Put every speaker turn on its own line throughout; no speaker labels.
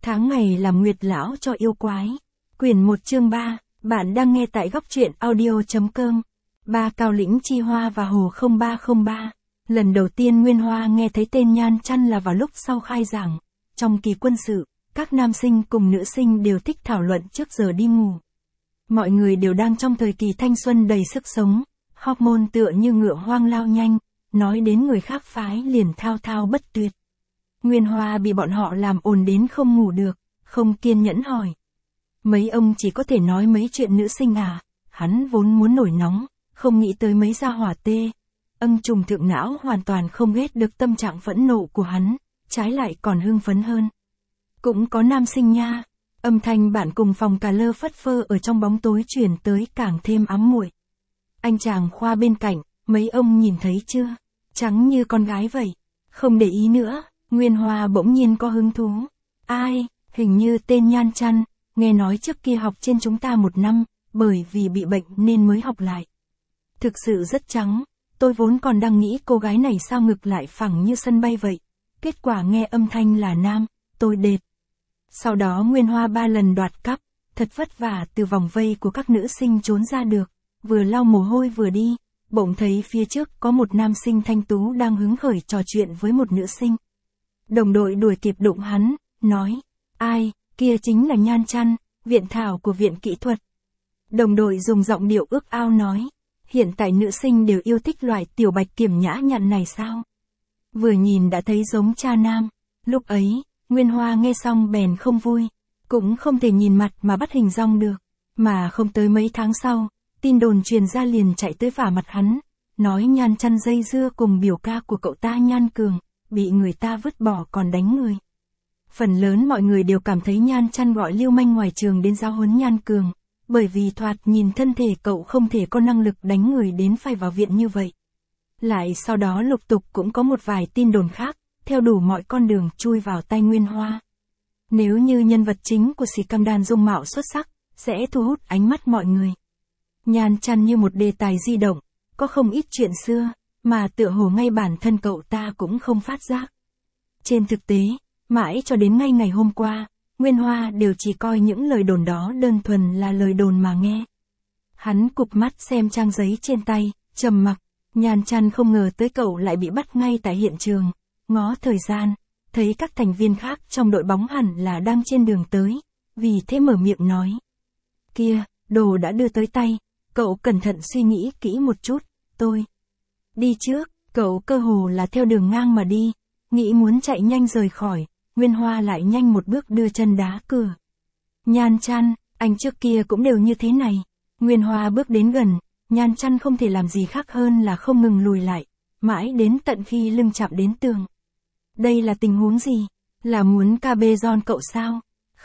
Tháng ngày làm nguyệt lão cho yêu quái. Quyển 1 chương 3, bạn đang nghe tại góc truyện audio.com. Ba Cao Lĩnh Chi Hoa và Hồ 0303. Lần đầu tiên Nguyên Hoa nghe thấy tên Nhan Chăn là vào lúc sau khai giảng. Trong kỳ quân sự, các nam sinh cùng nữ sinh đều thích thảo luận trước giờ đi ngủ. Mọi người đều đang trong thời kỳ thanh xuân đầy sức sống, hormone tựa như ngựa hoang lao nhanh, nói đến người khác phái liền thao thao bất tuyệt. Nguyên Hoa bị bọn họ làm ồn đến không ngủ được, không kiên nhẫn hỏi. Mấy ông chỉ có thể nói mấy chuyện nữ sinh à, hắn vốn muốn nổi nóng, không nghĩ tới mấy gia hỏa tê. Trùng thượng não hoàn toàn không ghét được tâm trạng phẫn nộ của hắn, trái lại còn hưng phấn hơn. Cũng có nam sinh nha, âm thanh bạn cùng phòng cà lơ phất phơ ở trong bóng tối truyền tới càng thêm ám muội. Anh chàng khoa bên cạnh, mấy ông nhìn thấy chưa, trắng như con gái vậy, không để ý nữa. Nguyên Hoa bỗng nhiên có hứng thú. Ai, hình như tên Nhan Chăn, nghe nói trước kia học trên chúng ta 1 năm, bởi vì bị bệnh nên mới học lại. Thực sự rất trắng, tôi vốn còn đang nghĩ cô gái này sao ngực lại phẳng như sân bay vậy. Kết quả nghe âm thanh là nam, tôi đệt. Sau đó Nguyên Hoa 3 lần đoạt cắp, thật vất vả từ vòng vây của các nữ sinh trốn ra được, vừa lau mồ hôi vừa đi, bỗng thấy phía trước có một nam sinh thanh tú đang hứng khởi trò chuyện với một nữ sinh. Đồng đội đuổi kịp đụng hắn, nói, ai, kia chính là Nhan Chăn, viện thảo của viện kỹ thuật. Đồng đội dùng giọng điệu ước ao nói, hiện tại nữ sinh đều yêu thích loại tiểu bạch kiểm nhã nhặn này sao? Vừa nhìn đã thấy giống cha nam, lúc ấy, Nguyên Hoa nghe xong bèn không vui, cũng không thể nhìn mặt mà bắt hình dong được, mà không tới mấy tháng sau, tin đồn truyền ra liền chạy tới vả mặt hắn, nói Nhan Chăn dây dưa cùng biểu ca của cậu ta Nhan Cường, bị người ta vứt bỏ còn đánh người. Phần lớn mọi người đều cảm thấy Nhan Chăn gọi lưu manh ngoài trường đến giáo huấn Nhan Cường, bởi vì thoạt nhìn thân thể cậu không thể có năng lực đánh người đến phải vào viện như vậy. Lại sau đó lục tục cũng có một vài tin đồn khác, theo đủ mọi con đường chui vào tay Nguyên Hoa. Nếu như nhân vật chính của Scandal dung mạo xuất sắc, sẽ thu hút ánh mắt mọi người. Nhan Chăn như một đề tài di động, có không ít chuyện xưa, mà tựa hồ ngay bản thân cậu ta cũng không phát giác. Trên thực tế, mãi cho đến ngay ngày hôm qua, Nguyên Hoa đều chỉ coi những lời đồn đó đơn thuần là lời đồn mà nghe. Hắn cụp mắt xem trang giấy trên tay, trầm mặc. Nhan Chăn không ngờ tới cậu lại bị bắt ngay tại hiện trường, ngó thời gian, thấy các thành viên khác trong đội bóng hẳn là đang trên đường tới, vì thế mở miệng nói. Kia, đồ đã đưa tới tay, cậu cẩn thận suy nghĩ kỹ một chút, tôi đi trước. Cậu cơ hồ là theo đường ngang mà đi, nghĩ muốn chạy nhanh rời khỏi, Nguyên Hoa lại nhanh một bước đưa chân đá cửa. Nhan Chăn, anh trước kia cũng đều như thế này. Nguyên Hoa bước đến gần, Nhan Chăn không thể làm gì khác hơn là không ngừng lùi lại, mãi đến tận khi lưng chạm đến tường. Đây là tình huống gì? Là muốn KB giòn cậu sao?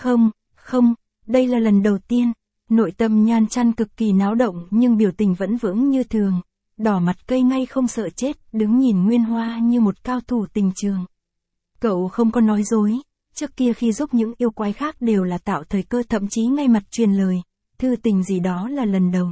Không, đây là lần đầu tiên. Nội tâm Nhan Chăn cực kỳ náo động nhưng biểu tình vẫn vững như thường. Đỏ mặt cây ngay không sợ chết, đứng nhìn Nguyên Hoa như một cao thủ tình trường. Cậu không có nói dối, trước kia khi giúp những yêu quái khác đều là tạo thời cơ, thậm chí ngay mặt truyền lời, thư tình gì đó là lần đầu.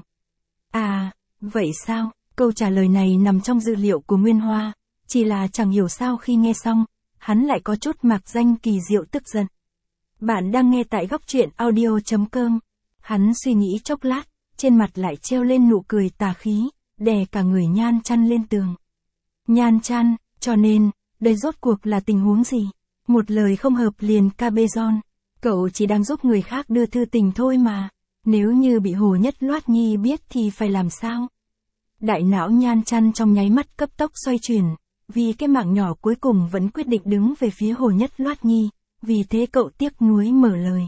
À, vậy sao? Câu trả lời này nằm trong dữ liệu của Nguyên Hoa, chỉ là chẳng hiểu sao khi nghe xong, hắn lại có chút mạc danh kỳ diệu tức giận. Bạn đang nghe tại góc truyện audio.com. Hắn suy nghĩ chốc lát, trên mặt lại treo lên nụ cười tà khí, đè cả người Nhan Chăn lên tường. Nhan Chăn, cho nên, đây rốt cuộc là tình huống gì? Một lời không hợp liền KB giòn. Cậu chỉ đang giúp người khác đưa thư tình thôi mà. Nếu như bị Hồ Nhất Loát Nhi biết thì phải làm sao? Đại não Nhan Chăn trong nháy mắt cấp tốc xoay chuyển, vì cái mạng nhỏ cuối cùng vẫn quyết định đứng về phía Hồ Nhất Loát Nhi, vì thế cậu tiếc nuối mở lời.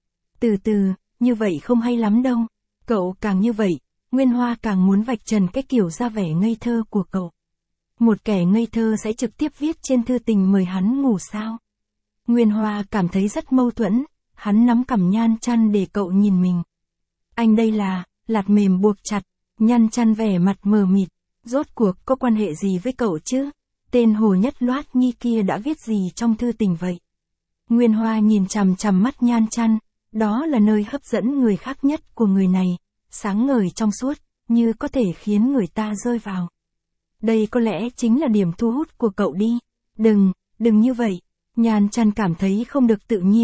Từ từ, như vậy không hay lắm đâu. Cậu càng như vậy, Nguyên Hoa càng muốn vạch trần cái kiểu ra vẻ ngây thơ của cậu. Một kẻ ngây thơ sẽ trực tiếp viết trên thư tình mời hắn ngủ sao? Nguyên Hoa cảm thấy rất mâu thuẫn, hắn nắm cằm Nhan Chăn để cậu nhìn mình. Anh đây là, lạt mềm buộc chặt, Nhan Chăn vẻ mặt mờ mịt, rốt cuộc có quan hệ gì với cậu chứ? Tên Hồ Nhất Loát Nhi kia đã viết gì trong thư tình vậy? Nguyên Hoa nhìn chằm chằm mắt Nhan Chăn, đó là nơi hấp dẫn người khác nhất của người này, sáng ngời trong suốt, như có thể khiến người ta rơi vào. Đây có lẽ chính là điểm thu hút của cậu đi. Đừng như vậy. Nhan Chăn cảm thấy không được tự nhiên,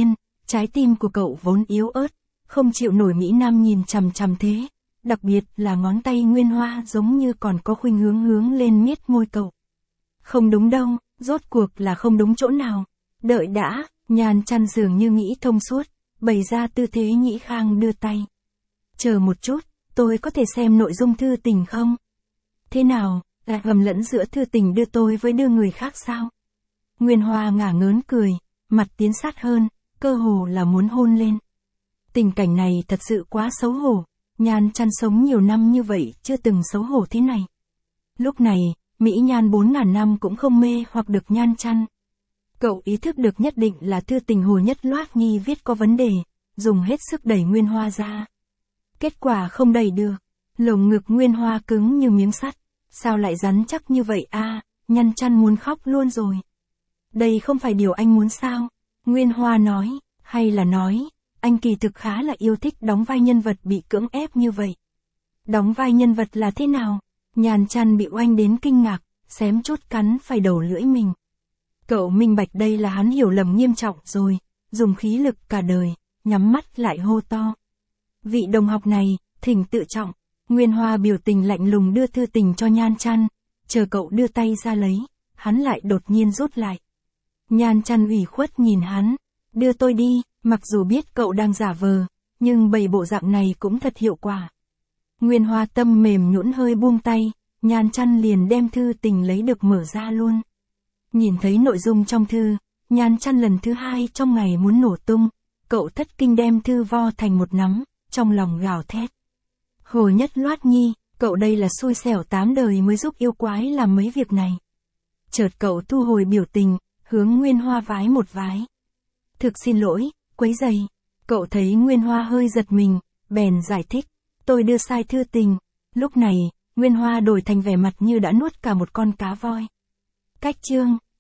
Trái tim của cậu vốn yếu ớt, không chịu nổi Mỹ Nam nhìn chằm chằm thế. Đặc biệt là ngón tay Nguyên Hoa giống như còn có khuynh hướng lên miết môi cậu. Không đúng đâu, rốt cuộc là không đúng chỗ nào. Đợi đã, Nhan Chăn dường như nghĩ thông suốt, bày ra tư thế Nhĩ Khang đưa tay. Chờ một chút, tôi có thể xem nội dung thư tình không? Thế nào, là gầm lẫn giữa thư tình đưa tôi với đưa người khác sao? Nguyên Hoa ngả ngớn cười, mặt tiến sát hơn, cơ hồ là muốn hôn lên. Tình cảnh này thật sự quá xấu hổ, Nhan Chăn sống nhiều năm như vậy chưa từng xấu hổ thế này. Lúc này, Mỹ Nhan 4.000 năm cũng không mê hoặc được Nhan Chăn. Cậu ý thức được nhất định là thư tình Hồ Nhất Loát Nhi viết có vấn đề, dùng hết sức đẩy Nguyên Hoa ra. Kết quả không đẩy được, lồng ngực Nguyên Hoa cứng như miếng sắt, sao lại rắn chắc như vậy a? Nhan Chăn muốn khóc luôn rồi. Đây không phải điều anh muốn sao? Nguyên Hoa nói, hay là nói, anh kỳ thực khá là yêu thích đóng vai nhân vật bị cưỡng ép như vậy. Đóng vai nhân vật là thế nào? Nhan Chăn bị oanh đến kinh ngạc, xém chút cắn phải đầu lưỡi mình. Cậu minh bạch đây là hắn hiểu lầm nghiêm trọng rồi, dùng khí lực cả đời, nhắm mắt lại hô to. Vị đồng học này, thỉnh tự trọng. Nguyên Hoa biểu tình lạnh lùng đưa thư tình cho Nhan Chăn, chờ cậu đưa tay ra lấy, hắn lại đột nhiên rút lại. Nhan Chăn ủy khuất nhìn hắn, đưa tôi đi, mặc dù biết cậu đang giả vờ, nhưng bày bộ dạng này cũng thật hiệu quả. Nguyên Hoa tâm mềm nhũn hơi buông tay, Nhan Chăn liền đem thư tình lấy được mở ra luôn. Nhìn thấy nội dung trong thư, Nhan Chăn lần thứ 2 trong ngày muốn nổ tung, cậu thất kinh đem thư vo thành một nắm, trong lòng gào thét. Hồ Nhất Loát Nhi, cậu đây là xui xẻo 8 đời mới giúp yêu quái làm mấy việc này. Chợt cậu thu hồi biểu tình, hướng Nguyên Hoa vái một vái. Thực xin lỗi, quấy rầy. Cậu thấy Nguyên Hoa hơi giật mình, bèn giải thích, tôi đưa sai thư tình. Lúc này, Nguyên Hoa đổi thành vẻ mặt như đã nuốt cả một con cá voi. Cách chương